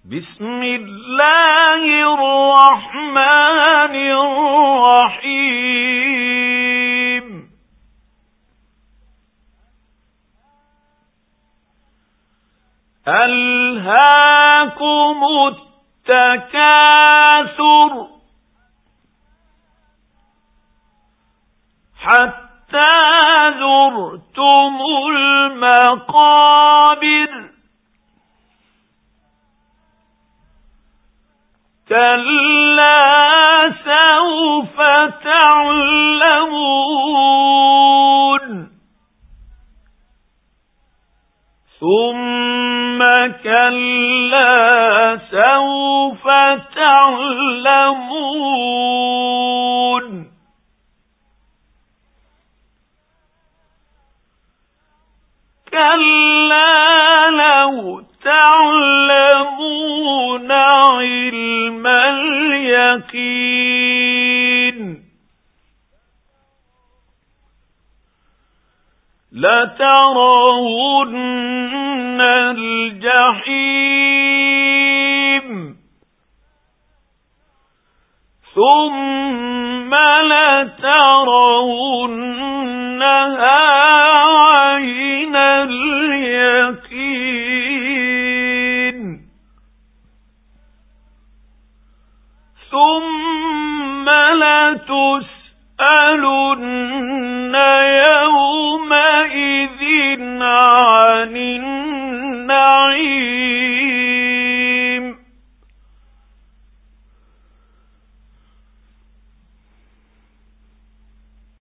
بسم الله الرحمن الرحيم ألهاكم التكاثر حتى زرتم المقابر كلا سوف تعلمون ثم كلا سوف تعلمون كلا لو تعلمون علم اليقين لترون الجحيم ثم لترونها